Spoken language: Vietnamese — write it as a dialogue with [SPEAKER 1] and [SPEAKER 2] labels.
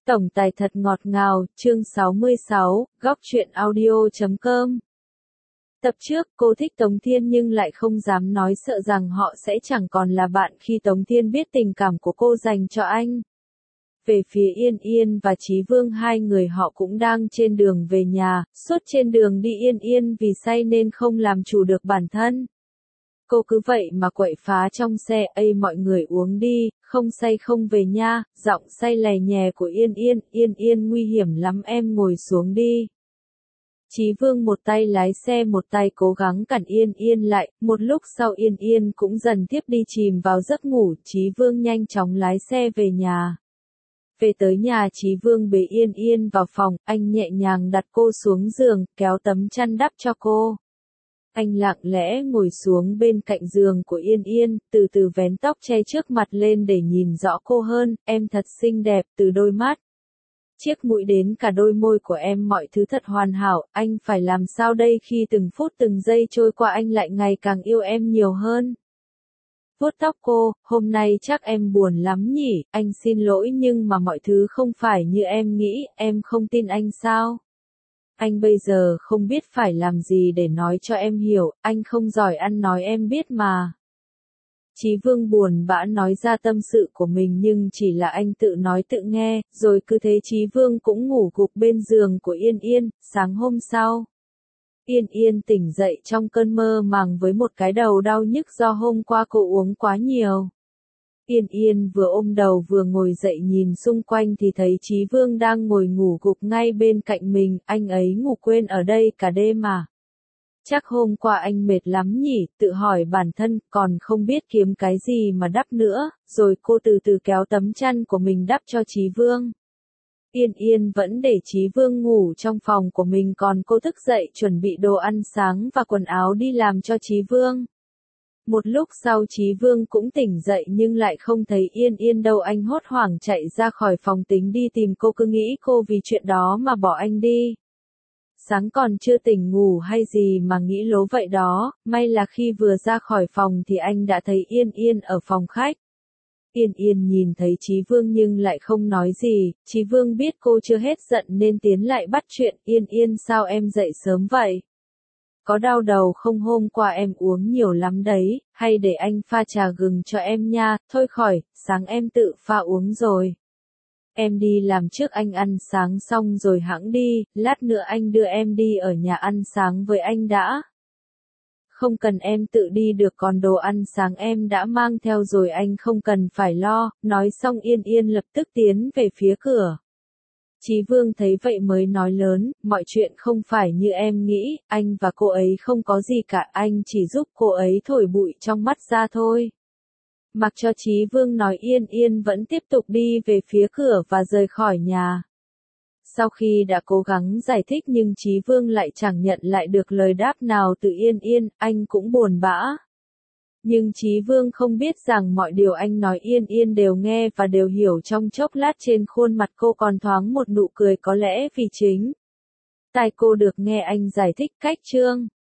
[SPEAKER 1] Tổng tài thật ngọt ngào, chương 66, góc truyện audio.com. Tập trước, cô thích Tống Thiên nhưng lại không dám nói, sợ rằng họ sẽ chẳng còn là bạn khi Tống Thiên biết tình cảm của cô dành cho anh. Về phía Yên Yên và Chí Vương, hai người họ cũng đang trên đường về nhà, suốt trên đường đi Yên Yên vì say nên không làm chủ được bản thân. Cô cứ vậy mà quậy phá trong xe, "Ây mọi người uống đi, không say không về nha." Giọng say lè nhè của Yên Yên, "Yên Yên nguy hiểm lắm, em ngồi xuống đi." Chí Vương một tay lái xe một tay cố gắng cản Yên Yên lại, một lúc sau Yên Yên cũng dần tiếp đi chìm vào giấc ngủ, Chí Vương nhanh chóng lái xe về nhà. Về tới nhà, Chí Vương bế Yên Yên vào phòng, anh nhẹ nhàng đặt cô xuống giường, kéo tấm chăn đắp cho cô. Anh lặng lẽ ngồi xuống bên cạnh giường của Yên Yên, từ từ vén tóc che trước mặt lên để nhìn rõ cô hơn, "Em thật xinh đẹp, từ đôi mắt, chiếc mũi đến cả đôi môi của em, mọi thứ thật hoàn hảo, anh phải làm sao đây?" Khi từng phút từng giây trôi qua anh lại ngày càng yêu em nhiều hơn. Vuốt tóc cô, "Hôm nay chắc em buồn lắm nhỉ, anh xin lỗi nhưng mà mọi thứ không phải như em nghĩ, em không tin anh sao? Anh bây giờ không biết phải làm gì để nói cho em hiểu, anh không giỏi ăn nói em biết mà." Chí Vương buồn bã nói ra tâm sự của mình nhưng chỉ là anh tự nói tự nghe, rồi cứ thế Chí Vương cũng ngủ gục bên giường của Yên Yên. Sáng hôm sau, Yên Yên tỉnh dậy trong cơn mơ màng với một cái đầu đau nhức do hôm qua cô uống quá nhiều. Yên Yên vừa ôm đầu vừa ngồi dậy nhìn xung quanh thì thấy Chí Vương đang ngồi ngủ gục ngay bên cạnh mình, anh ấy ngủ quên ở đây cả đêm mà. Chắc hôm qua anh mệt lắm nhỉ, tự hỏi bản thân, còn không biết kiếm cái gì mà đắp nữa, rồi cô từ từ kéo tấm chăn của mình đắp cho Chí Vương. Yên Yên vẫn để Chí Vương ngủ trong phòng của mình, còn cô thức dậy chuẩn bị đồ ăn sáng và quần áo đi làm cho Chí Vương. Một lúc sau Chí Vương cũng tỉnh dậy nhưng lại không thấy Yên Yên đâu, anh hốt hoảng chạy ra khỏi phòng tính đi tìm cô, cứ nghĩ cô vì chuyện đó mà bỏ anh đi. Sáng còn chưa tỉnh ngủ hay gì mà nghĩ lố vậy đó, may là khi vừa ra khỏi phòng thì anh đã thấy Yên Yên ở phòng khách. Yên Yên nhìn thấy Chí Vương nhưng lại không nói gì, Chí Vương biết cô chưa hết giận nên tiến lại bắt chuyện, "Yên Yên sao em dậy sớm vậy? Có đau đầu không, hôm qua em uống nhiều lắm đấy, hay để anh pha trà gừng cho em nha." "Thôi khỏi, sáng em tự pha uống rồi. Em đi làm trước, anh ăn sáng xong rồi hẵng đi, lát nữa anh đưa em đi ở nhà ăn sáng với anh đã." "Không cần, em tự đi được, còn đồ ăn sáng em đã mang theo rồi, anh không cần phải lo." Nói xong Yên Yên lập tức tiến về phía cửa. Chí Vương thấy vậy mới nói lớn, "Mọi chuyện không phải như em nghĩ, anh và cô ấy không có gì cả, anh chỉ giúp cô ấy thổi bụi trong mắt ra thôi." Mặc cho Chí Vương nói, Yên Yên vẫn tiếp tục đi về phía cửa và rời khỏi nhà. Sau khi đã cố gắng giải thích nhưng Chí Vương lại chẳng nhận lại được lời đáp nào từ Yên Yên, anh cũng buồn bã. Nhưng Chí Vương không biết rằng mọi điều anh nói Yên Yên đều nghe và đều hiểu. Trong chốc lát trên khuôn mặt cô còn thoáng một nụ cười, có lẽ vì chính tai cô được nghe anh giải thích cách chương